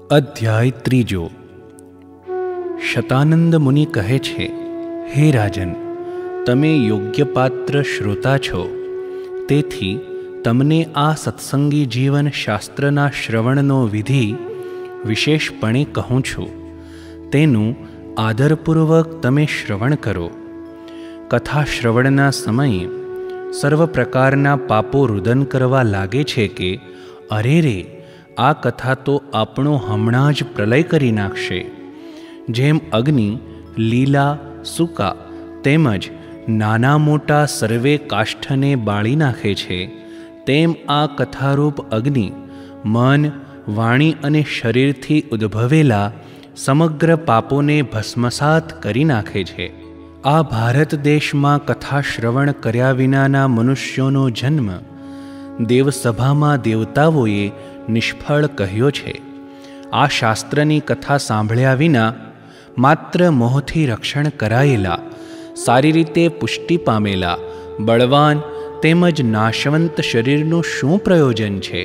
અધ્યાય ત્રીજો। શતાનંદ મુનિ કહે છે, હે રાજન, તમે યોગ્ય પાત્ર શ્રોતા છો, તેથી તમને આ સત્સંગી જીવન શાસ્ત્રના શ્રવણનો વિધિ વિશેષપણે કહું છું। તેનું આદરપૂર્વક તમે શ્રવણ કરો। કથા શ્રવણના સમયે સર્વ પ્રકારના પાપો રુદન કરવા લાગે છે કે અરે રે, આ કથા તો આપણો હમણાં જ પ્રલય કરી નાખશે। જેમ અગ્નિ લીલા સૂકા તેમજ નાના મોટા સર્વે કાષ્ઠને બાળી નાખે છે, તેમ આ કથારૂપ અગ્નિ મન, વાણી અને શરીરથી ઉદ્ભવેલા સમગ્ર પાપોને ભસ્મસાત કરી નાખે છે। આ ભારત દેશમાં કથા શ્રવણ કર્યા વિનાના મનુષ્યોનો જન્મ દેવસભામાં દેવતાઓએ નિષ્ફળ કહ્યો છે। આ શાસ્ત્રની કથા સાંભળ્યા વિના માત્ર મોહથી રક્ષણ કરાયેલા, સારી રીતે પુષ્ટિ પામેલા, બળવાન તેમજ નાશવંત શરીરનું શું પ્રયોજન છે?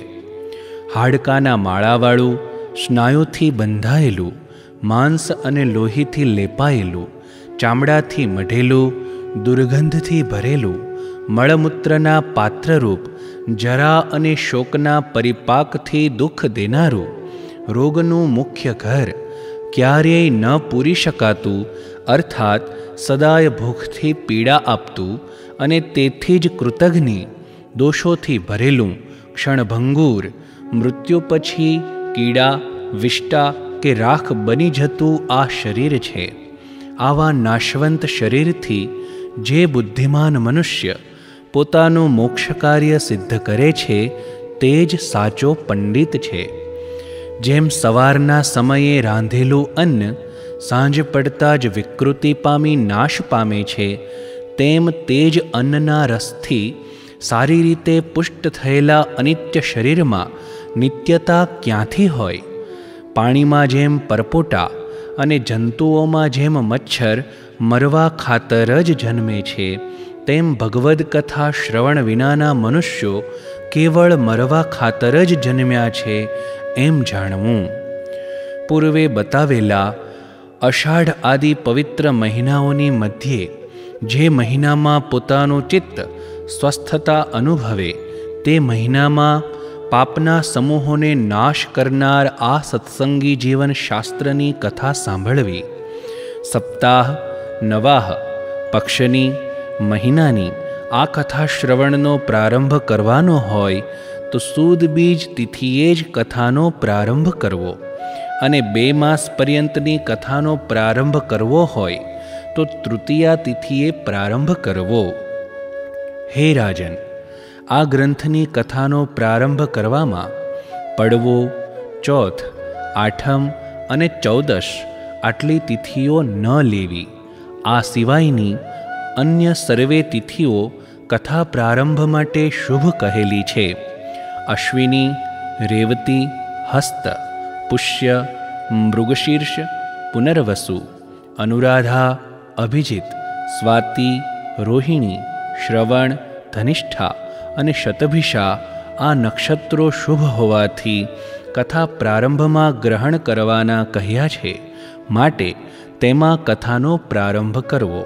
હાડકાના માળાવાળું, સ્નાયુથી બંધાયેલું, માંસ અને લોહીથી લેપાયેલું, ચામડાથી મઢેલું, દુર્ગંધથી ભરેલું, મળમૂત્રના પાત્રરૂપ, જરા અને શોકના પરિપાકથી દુઃખ દેનારું, રોગનું મુખ્ય ઘર, ક્યારેય ન પૂરી શકાતું અર્થાત સદાય ભૂખથી પીડા આપતું અને તેથી જ કૃતજ્ઞ, દોષોથી ભરેલું, ક્ષણભંગુર, મૃત્યુ પછી કીડા, વિષ્ટા કે રાખ બની જતું આ શરીર છે। આવા નાશવંત શરીરથી જે બુદ્ધિમાન મનુષ્ય પોતાનું મોક્ષ કાર્ય સિદ્ધ કરે છે તે જ સાચો પંડિત છે। જેમ સવારના સમયે રાંધેલું અન્ન સાંજ પડતા જ વિકૃતિ પામી નાશ પામે છે, તેમ તે જ અન્નના રસથી સારી રીતે પુષ્ટ થયેલા અનિત્ય શરીરમાં નિત્યતા ક્યાંથી હોય? પાણીમાં જેમ પરપોટા અને જંતુઓમાં જેમ મચ્છર મરવા ખાતર જ જન્મે છે, તેમ ભગવદ્ કથા શ્રવણ વિનાના મનુષ્યો કેવળ મરવા ખાતર જ જન્મ્યા છે એમ જાણવું। પૂર્વે બતાવેલા અષાઢ આદિ પવિત્ર મહિનાઓની મધ્યે જે મહિનામાં પોતાનું ચિત્ત સ્વસ્થતા અનુભવે તે મહિનામાં પાપના સમૂહોને નાશ કરનાર આ સત્સંગી જીવન શાસ્ત્રની કથા સાંભળવી। સપ્તાહ, નવાહ, પક્ષની, મહિનાની આ કથા શ્રવણનો પ્રારંભ કરવાનો હોય તો સુદ બીજ તિથિએ જ કથાનો પ્રારંભ કરવો, અને 2 માસ પર્યંતની કથાનો પ્રારંભ કરવો હોય તો તૃતીયા તિથિએ પ્રારંભ કરવો। હે રાજન, આ ગ્રંથની કથાનો પ્રારંભ કરવામાં પડવો, ચોથ, આઠમ અને ચૌદશ આટલી તિથિઓ ન લેવી। આ સિવાયની અન્ય સર્વે તિથિઓ કથા પ્રારંભ માટે શુભ કહેલી છે। અશ્વિની, રેવતી, હસ્ત, પુષ્ય, મૃગશીર્ષ, પુનર્વસુ, અનુરાધા, અભિજીત, સ્વાતિ, રોહિણી, શ્રવણ, ધનિષ્ઠા અને શતભિષા આ નક્ષત્રો શુભ હોવાથી કથા પ્રારંભમાં ગ્રહણ કરવાના કહ્યા છે, માટે તેમાં કથાનો પ્રારંભ કરવો।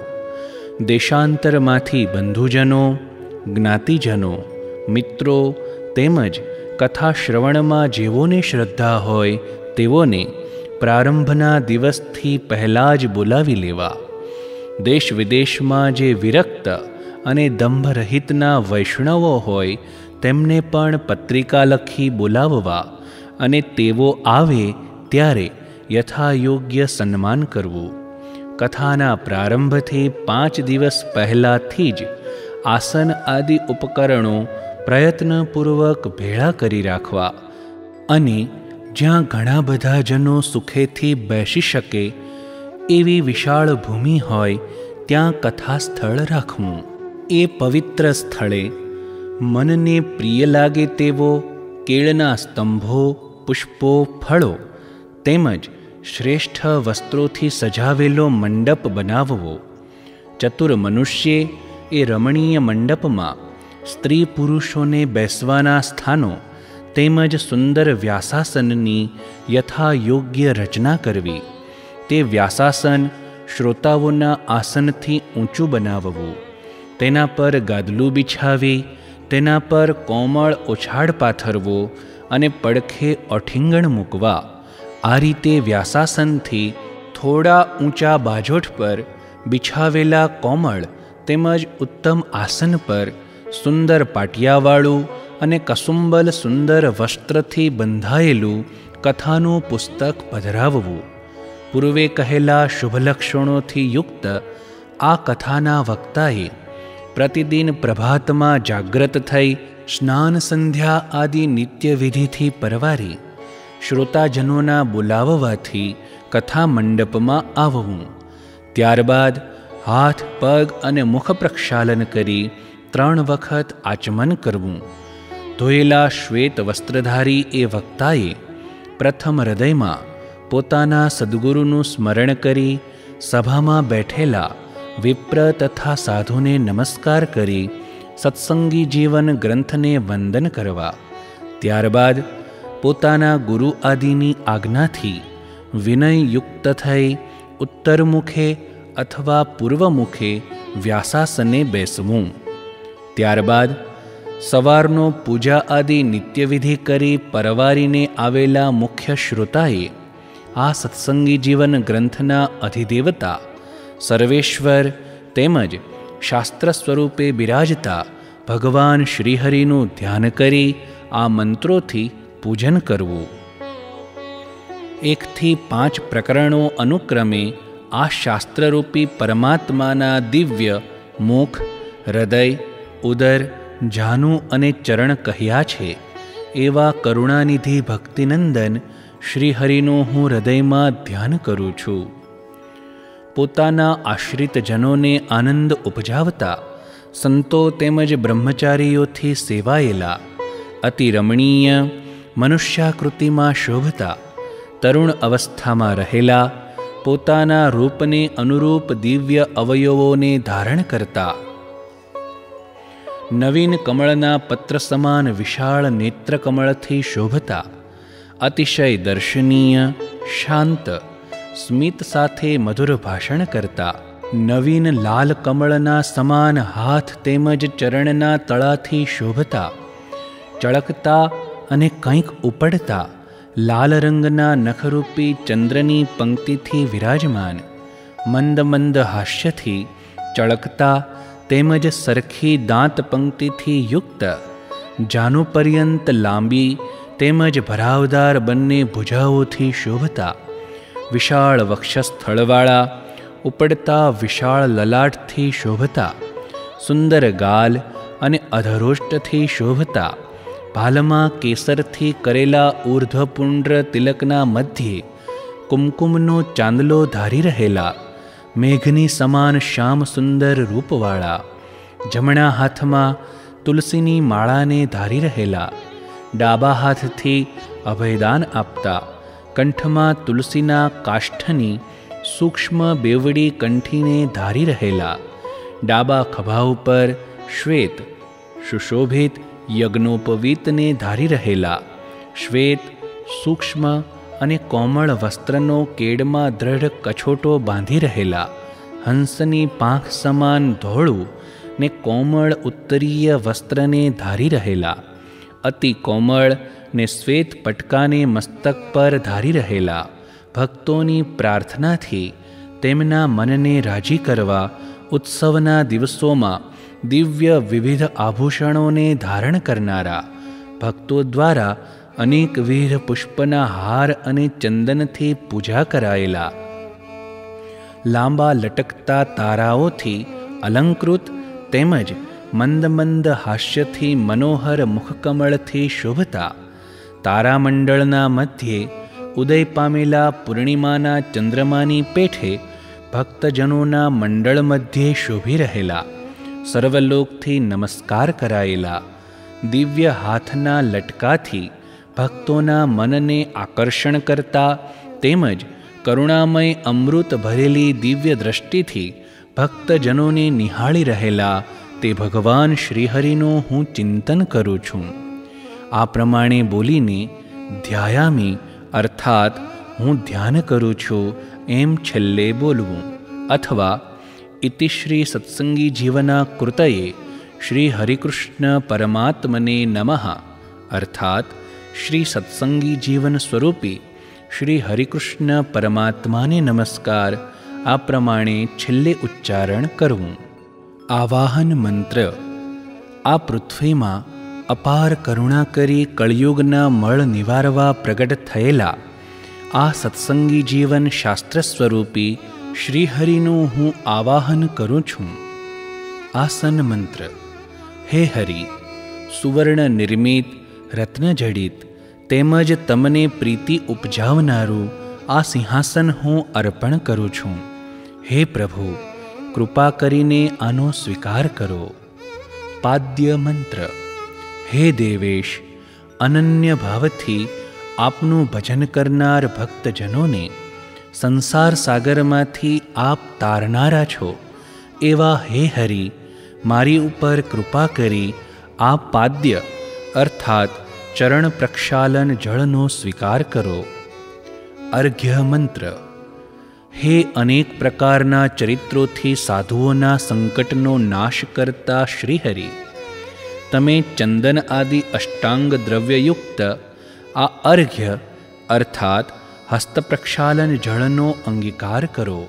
દેશાંતરમાંથી બંધુજનો, જ્ઞાતિજનો, મિત્રો તેમજ કથા શ્રવણમાં જેઓને શ્રદ્ધા હોય તેઓને પ્રારંભના દિવસથી પહેલાં જ બોલાવી લેવા। દેશ વિદેશમાં જે વિરક્ત અને દંભરહિતના વૈષ્ણવો હોય તેમને પણ પત્રિકા લખી બોલાવવા, અને તેઓ આવે ત્યારે યથાયોગ્ય સન્માન કરવું। કથાના પ્રારંભથી 5 દિવસ પહેલાંથી જ આસન આદિ ઉપકરણો પ્રયત્નપૂર્વક ભેળા કરી રાખવા, અને જ્યાં ઘણા બધા જનો સુખેથી બેસી શકે એવી વિશાળ ભૂમિ હોય ત્યાં કથા સ્થળ રાખવું। એ પવિત્ર સ્થળે મનને પ્રિય લાગે તેવો કેળના સ્તંભો, પુષ્પો, ફળો તેમજ શ્રેષ્ઠ વસ્ત્રોથી સજાવેલો મંડપ બનાવવો। ચતુર મનુષ્યે એ રમણીય મંડપમાં સ્ત્રી પુરુષોને બેસવાના સ્થાનો તેમજ સુંદર વ્યાસાસનની યથા યોગ્ય રચના કરવી. તે વ્યાસાસન શ્રોતાઓના આસનથી ઊંચું બનાવવું. તેના પર ગાદલું બિછાવી તેના પર કોમળ ઓછાડ પાથરવો અને પડખે અઠીંગણ મૂકવા. આ રીતે વ્યાસાસનથી થોડા ઊંચા બાજોઠ પર બિછાવેલા કોમળ તેમજ ઉત્તમ આસન પર સુંદર પાટિયાવાળું અને કસુંબલ સુંદર વસ્ત્રથી બંધાયેલું કથાનું પુસ્તક પધરાવવું. પૂર્વે કહેલા શુભ લક્ષણોથી યુક્ત આ કથાના વક્તાએ પ્રતિદિન પ્રભાતમાં જાગ્રત થઈ સ્નાન સંધ્યા આદિ નિત્યવિધિથી પરવારી શ્રોતાજનોના બોલાવવાથી કથા મંડપમાં આવવું. ત્યારબાદ હાથ પગ અને મુખ પ્રક્ષાલન કરી 3 વખત આચમન કરવું. ધોયેલા શ્વેત વસ્ત્રધારી એ વક્તાએ પ્રથમ હૃદયમાં પોતાના સદ્ગુરુનું સ્મરણ કરી સભામાં બેઠેલા વિપ્ર તથા સાધુને નમસ્કાર કરી સત્સંગી જીવન ગ્રંથને વંદન કરવા. ત્યારબાદ પોતાના ગુરુ આદિની આજ્ઞાથી વિનયયુક્ત થઈ ઉત્તર મુખે અથવા પૂર્વ મુખે વ્યાસાસને બેસવું. ત્યારબાદ સવારનો પૂજા આદિ નિત્યવિધિ કરી પરવારીને આવેલા મુખ્ય શ્રોતાએ આ સત્સંગી જીવન ગ્રંથના અધિદેવતા સર્વેશ્વર તેમજ શાસ્ત્ર સ્વરૂપે બિરાજતા ભગવાન શ્રીહરિનું ધ્યાન કરી આ મંત્રોથી પૂજન કરવું. 1 થી 5 પ્રકરણો અનુક્રમે આ શાસ્ત્રરૂપી પરમાત્માના દિવ્ય મુખ, હૃદય, ઉદર, જાનુ અને ચરણ કહ્યા છે. એવા કરુણાનિધિ ભક્તિનંદન શ્રીહરિનું હું હૃદયમાં ધ્યાન કરું છું. પોતાના આશ્રિતજનોને આનંદ ઉપજાવતા સંતો તેમજ બ્રહ્મચારીઓથી સેવાયેલા અતિ રમણીય મનુષ્યાકૃતિમાં શોભતા તરુણ અવસ્થામાં રહેલા પોતાના રૂપને અનુરૂપ દિવ્ય અવયવોને ધારણ કરતા નવીન કમળના પત્ર સમાન વિશાળ નેત્રકમળથી શોભતા અતિશય દર્શનીય શાંત સ્મિત સાથે મધુર ભાષણ કરતા નવીન લાલ કમળના સમાન હાથ તેમજ ચરણના તળાથી શોભતા ચળકતા અને કંઈક ઉપડતા લાલ રંગના નખરૂપી ચંદ્રની પંક્તિથી વિરાજમાન મંદ મંદ હાસ્યથી ચળકતા તેમજ સરખી દાંત પંક્તિથી યુક્ત જાનુ પર્યંત લાંબી તેમજ ભરાવદાર બંને ભુજાઓથી શોભતા વિશાળ વક્ષસ્થળવાળા ઉપડતા વિશાળ લલાટથી શોભતા સુંદર ગાલ અને અધરોષ્ટથી શોભતા ભાલમાં કેસરથી કરેલા ઊર્ધ્વપુંડ્ર તિલકના મધ્યે કુમકુમનો ચાંદલો ધારી રહેલા મેઘની સમાન શ્યામ સુંદર રૂપવાળા જમણા હાથમાં તુલસીની માળાને ધારી રહેલા ડાબા હાથથી અભયદાન આપતા કંઠમાં તુલસીના કાષ્ઠની સૂક્ષ્મ બેવડી કંઠીને ધારી રહેલા ડાબા ખભા ઉપર શ્વેત સુશોભિત યજ્ઞોપવીતને ધારી રહેલા શ્વેત સૂક્ષ્મ અને કોમળ વસ્ત્રનો કેડમાં દ્રઢ કછોટો બાંધી રહેલા હંસની પાંખ સમાન ધોળું ને કોમળ ઉત્તરીય વસ્ત્રને ધારી રહેલા અતિ કોમળ ને શ્વેત પટકાને મસ્તક પર ધારી રહેલા ભક્તોની પ્રાર્થનાથી તેમના મનને રાજી કરવા ઉત્સવના દિવસોમાં દિવ્ય વિવિધ આભૂષણોને ધારણ કરનારા ભક્તો દ્વારા અનેકવિધ પુષ્પના હાર અને ચંદનથી પૂજા કરાયેલા લાંબા લટકતા તારાઓથી અલંકૃત તેમજ મંદ મંદ હાસ્યથી મનોહર મુખકમળથી શોભતા તારામંડળના મધ્યે ઉદય પામેલા પૂર્ણિમાના ચંદ્રમાની પેઠે ભક્તજનોના મંડળ મધ્યે શોભી રહેલા સર્વલોકથી નમસ્કાર કરાયેલા દિવ્ય હાથના લટકાથી ભક્તોના મનને આકર્ષણ કરતા તેમજ કરુણામય અમૃત ભરેલી દિવ્ય દ્રષ્ટિથી ભક્તજનોને નિહાળી રહેલા તે ભગવાન શ્રીહરિનું હું ચિંતન કરું છું. આ પ્રમાણે બોલીને ધ્યાયામી અર્થાત હું ધ્યાન કરું છું એમ છેલ્લે બોલવું, અથવા ઇતિ શ્રી સત્સંગી જીવના કૃતયે શ્રી હરિકૃષ્ણ પરમાત્મને નમઃ અર્થાત શ્રી સત્સંગી જીવન સ્વરૂપી શ્રી હરિકૃષ્ણ પરમાત્માને નમસ્કાર આ પ્રમાણે છેલ્લે ઉચ્ચારણ કરવું. આવાહન મંત્ર. આ પૃથ્વીમાં અપાર કરુણા કરી કળયુગના મળ નિવારવા પ્રગટ થયેલા આ સત્સંગી જીવન શાસ્ત્ર સ્વરૂપી શ્રીહરિનું હું આવાહન કરું છું. આસન મંત્ર. હે હરિ, સુવર્ણ નિર્મિત, રત્નજડિત તેમજ તમને પ્રીતિ ઉપજાવનારું આ સિંહાસન હું અર્પણ કરું છું. હે પ્રભુ, કૃપા કરીને આનો સ્વીકાર કરો. પાદ્ય મંત્ર. હે દેવેશ, અનન્ય ભાવથી આપનું ભજન કરનાર ભક્તજનોને સંસાર સાગરમાંથી આપ તારનારા છો એવા હે હરિ, મારી ઉપર કૃપા કરી આ પાદ્ય અર્થાત ચરણ પ્રક્ષાલન જળનો સ્વીકાર કરો. અર્ઘ્ય મંત્ર. હે અનેક પ્રકારના ચરિત્રોથી સાધુઓના સંકટનો નાશ કરતા શ્રીહરિ, તમે ચંદન આદિ અષ્ટાંગ દ્રવ્યયુક્ત આ અર્ઘ્ય અર્થાત હસ્તપ્રક્ષાલન જળનો અંગીકાર કરો.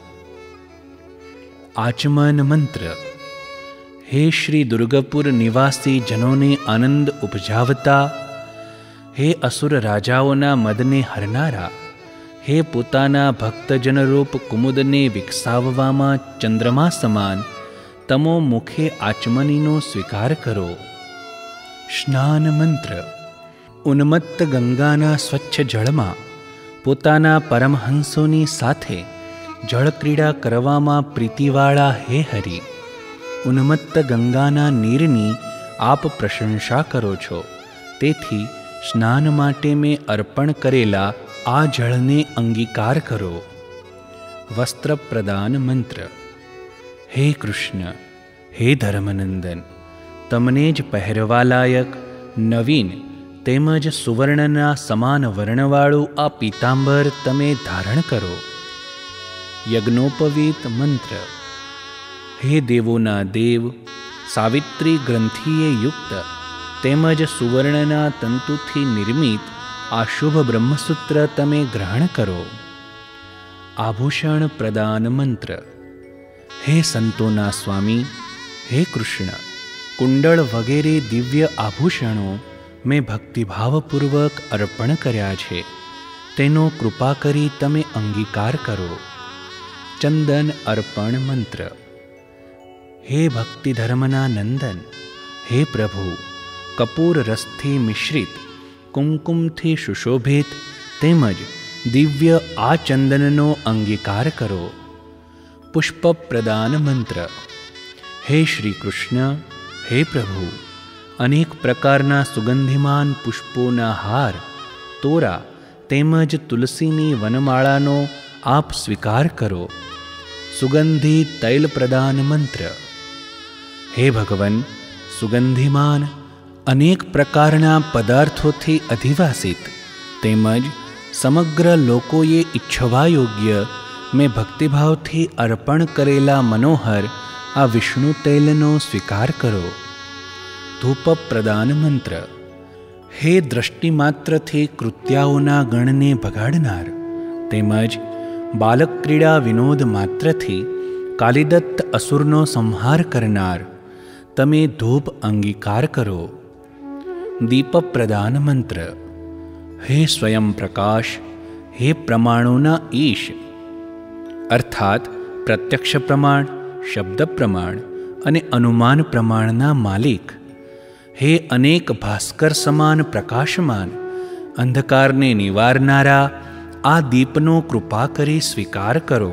આચમન મંત્ર. હે શ્રી દુર્ગપુર નિવાસી જનોને આનંદ ઉપજાવતા, હે અસુર રાજાઓના મદને હરનારા, હે પોતાના ભક્તજનરૂપ કુમુદને વિકસાવવામાં ચંદ્રમા સમાન તમો મુખે આચમનીનો સ્વીકાર કરો. સ્નાન મંત્ર. ઉન્મત્ત ગંગાના સ્વચ્છ જળમાં પોતાના પરમહંસોની સાથે જળક્રીડા કરવામાં પ્રીતિવાળા હે હરિ, ઉન્મત્ત ગંગાના નીરની આપ પ્રશંસા કરો છો, તેથી સ્નાન માટે મેં અર્પણ કરેલા આ જળને અંગીકાર કરો. વસ્ત્ર પ્રદાન મંત્ર. હે કૃષ્ણ, હે ધર્મનંદન, તમને જ પહેરવાલાયક નવીન તેમજ સુવર્ણના સમાન વર્ણવાળું આ પીતાંબર તમે ધારણ કરો. યજ્ઞોપવીત મંત્ર. હે દેવોના દેવ, સાવિત્રી ગ્રંથિએ યુક્ત તેમજ સુવર્ણના તંતુથી નિર્મિત આ શુભ બ્રહ્મસૂત્ર તમે ગ્રહણ કરો. આભૂષણ પ્રદાન મંત્ર. હે સંતોના સ્વામી, હે કૃષ્ણ, કુંડળ વગેરે દિવ્ય આભૂષણો મેં ભક્તિભાવપૂર્વક અર્પણ કર્યા છે, તેનો કૃપા કરી તમે અંગીકાર કરો. ચંદન અર્પણ મંત્ર. હે ભક્તિધર્મના નંદન, હે પ્રભુ, કપૂર રસથી મિશ્રિત, કુમકુમથી સુશોભિત તેમજ દિવ્ય આ ચંદનનો અંગીકાર કરો. પુષ્પ પ્રદાન મંત્ર. હે શ્રી કૃષ્ણ, હે પ્રભુ, અનેક પ્રકારના સુગંધિમાન પુષ્પોના હાર, તોરા તેમજ તુલસીની વનમાળાનો આપ સ્વીકાર કરો. સુગંધી તૈલ પ્રદાન મંત્ર. હે ભગવન, સુગંધિમાન અનેક પ્રકારના પદાર્થોથી અધિવાસિત તેમજ સમગ્ર લોકોએ ઈચ્છવા યોગ્ય મેં ભક્તિભાવથી અર્પણ કરેલા મનોહર આ વિષ્ણુ તૈલનો સ્વીકાર કરો. ધૂપ પ્રદાન મંત્ર. હે દ્રષ્ટિમાત્રથી કૃત્યાઓના ગણને ભગાડનાર તેમજ બાલક ક્રીડા વિનોદ માત્રથી કાલિદત્ત અસુરનો સંહાર કરનાર, તમે ધૂપ અંગીકાર કરો. દીપ પ્રદાન મંત્ર. હે સ્વયં પ્રકાશ, હે પ્રમાણોના ઈશ અર્થાત પ્રત્યક્ષ પ્રમાણ, શબ્દ પ્રમાણ અને અનુમાન પ્રમાણના માલિક, હે અનેક ભાસ્કર સમાન પ્રકાશમાન, અંધકારને નિવારનારા આ દીપનો કૃપા કરી સ્વીકાર કરો.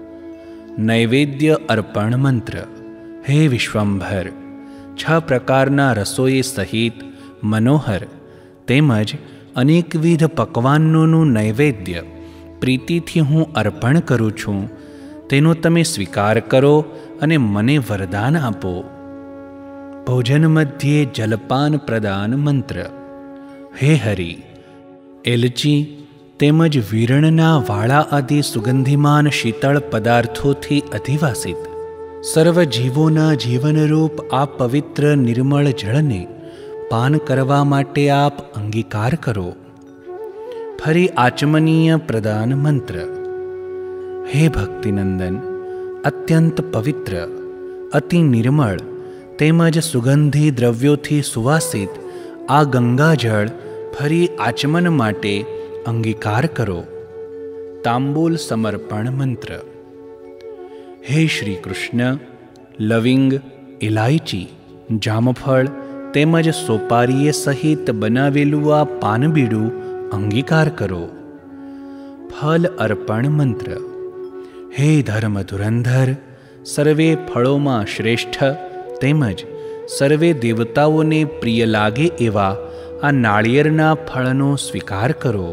નૈવેદ્ય અર્પણ મંત્ર. હે વિશ્વંભર, 6 પ્રકારના રસોઈ સહિત મનોહર તેમજ અનેકવિધ પકવાનોનું નૈવેદ્ય પ્રીતિથી હું અર્પણ કરું છું, તેનો તમે સ્વીકાર કરો અને મને વરદાન આપો. ભોજન મધ્યે જલપાન પ્રદાન મંત્ર. હે હરિ, એલચી તેમજ વીરણના વાળા આદિ સુગંધિમાન શીતળ પદાર્થોથી અધિવાસિત સર્વ જીવોના જીવનરૂપ આ પવિત્ર નિર્મળ જળને પાન કરવા માટે આપ અંગીકાર કરો. ફરી આચમનીય પ્રદાન મંત્ર. હે ભક્તિનંદન, અત્યંત પવિત્ર, અતિ નિર્મળ તેમજ સુગંધી દ્રવ્યોથી સુવાસિત આ ગંગાજળ ફરી આચમન માટે અંગીકાર કરો. તાંબૂલ સમર્પણ મંત્ર. હે શ્રી કૃષ્ણ, લવિંગ, ઇલાયચી, જામફળ તેમજ સોપારીએ સહિત બનાવેલું આ પાનબીડું અંગીકાર કરો. ફલ અર્પણ મંત્ર. હે ધર્મ ધુરંધર, સર્વે ફળોમાં શ્રેષ્ઠ તેમજ સર્વે દેવતાઓને પ્રિય લાગે એવા આ નાળિયેરના ફળનો સ્વીકાર કરો.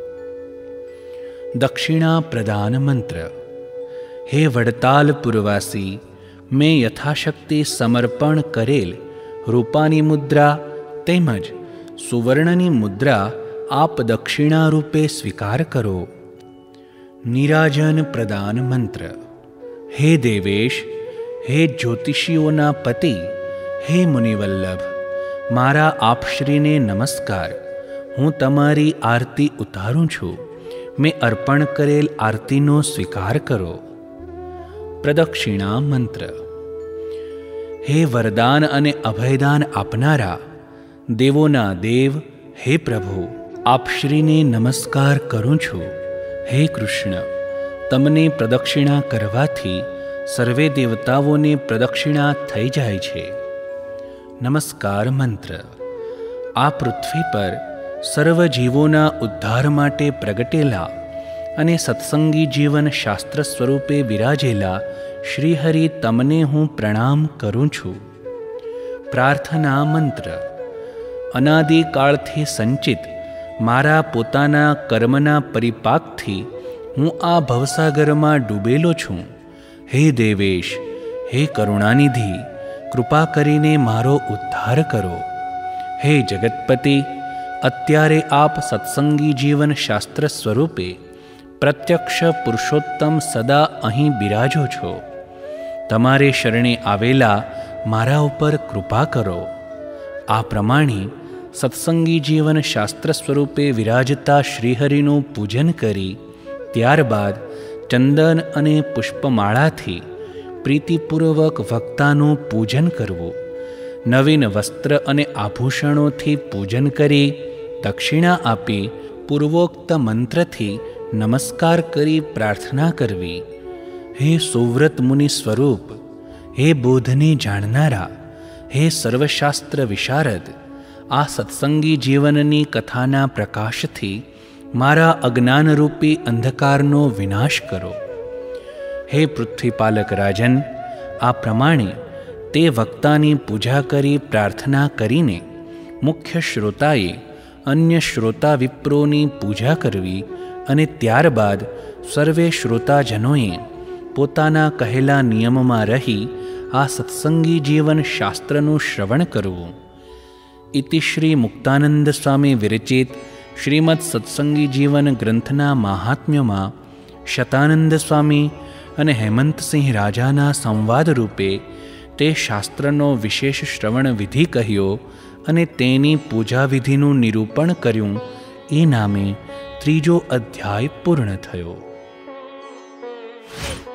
દક્ષિણા પ્રદાન મંત્ર. હે વડતાલ પુરવાસી, મેં યથાશક્તિ સમર્પણ કરેલ રૂપાની મુદ્રા તેમજ સુવર્ણની મુદ્રા આપ દક્ષિણા રૂપે સ્વીકાર કરો. નિરાજન પ્રદાન મંત્ર. હે દેવેશ, હે જ્યોતિષીઓના પતિ, હે મુનિવલ્લભ, મારા આપશ્રીને નમસ્કાર. હું તમારી આરતી ઉતારું છું. મેં અર્પણ કરેલ આરતીનો સ્વીકાર કરો. પ્રદક્ષિણા મંત્ર. હે વરદાન અને અભયદાન આપનારા, દેવોના દેવ, હે પ્રભુ, આપશ્રીને નમસ્કાર કરું છું. હે કૃષ્ણ, તમને પ્રદક્ષિણા કરવાથી સર્વે દેવતાઓને પ્રદક્ષિણા થઈ જાય છે. નમસ્કાર મંત્ર. આ પૃથ્વી પર સર્વ જીવોના ઉદ્ધાર માટે પ્રગટેલા અને સત્સંગી જીવન શાસ્ત્ર સ્વરૂપે વિરાજેલા શ્રીહરિ તમને હું પ્રણામ કરું છું. પ્રાર્થના મંત્ર. અનાદિકાળથી સંચિત મારા પોતાના કર્મના પરિપાકથી હું આ ભવસાગરમાં ડૂબેલો છું. હે દેવેશ, હે કરુણાનિધિ, કૃપા કરીને મારો ઉદ્ધાર કરો. હે જગતપતિ, અત્યારે આપ સત્સંગી જીવન શાસ્ત્ર સ્વરૂપે પ્રત્યક્ષ પુરુષોત્તમ સદા અહીં બિરાજો છો. તમારે શરણે આવેલા મારા ઉપર કૃપા કરો. આ પ્રમાણે સત્સંગી જીવન શાસ્ત્ર સ્વરૂપે વિરાજતા શ્રીહરિનું પૂજન કરી ત્યારબાદ ચંદન અને પુષ્પમાળાથી પ્રીતિપૂર્વક વક્તાનું પૂજન કરવું. નવીન વસ્ત્ર અને આભૂષણોથી પૂજન કરી દક્ષિણા આપી પૂર્વોક્ત મંત્રથી નમસ્કાર કરી પ્રાર્થના કરવી. હે સુવ્રત મુનિ સ્વરૂપ, હે બોધને જાણનારા, હે સર્વશાસ્ત્ર વિશારદ, આ સત્સંગી જીવનની કથાના પ્રકાશથી મારા અજ્ઞાનરૂપી અંધકારનો વિનાશ કરો. હે પૃથ્વીપાલક રાજન, આ પ્રમાણે તે વક્તાની પૂજા કરી પ્રાર્થના કરીને મુખ્ય શ્રોતાએ અન્ય શ્રોતા વિપ્રોની પૂજા કરવી અને ત્યારબાદ સર્વે શ્રોતાજનોએ પોતાના કહેલા નિયમમાં રહી આ સત્સંગી જીવન શાસ્ત્રનું શ્રવણ કરવું. ઇતિ શ્રી મુક્તાનંદ સ્વામી વિરચિત શ્રીમદ સત્સંગી જીવન ગ્રંથના મહાત્મ્યમાં શતાનંદ સ્વામી અને હેમંતસિંહ રાજાના સંવાદ રૂપે તે શાસ્ત્રનો વિશેષ શ્રવણ વિધિ કહ્યો અને તેની પૂજા વિધિનું નિરૂપણ કર્યું. એ નામે ત્રીજો અધ્યાય પૂર્ણ થયો.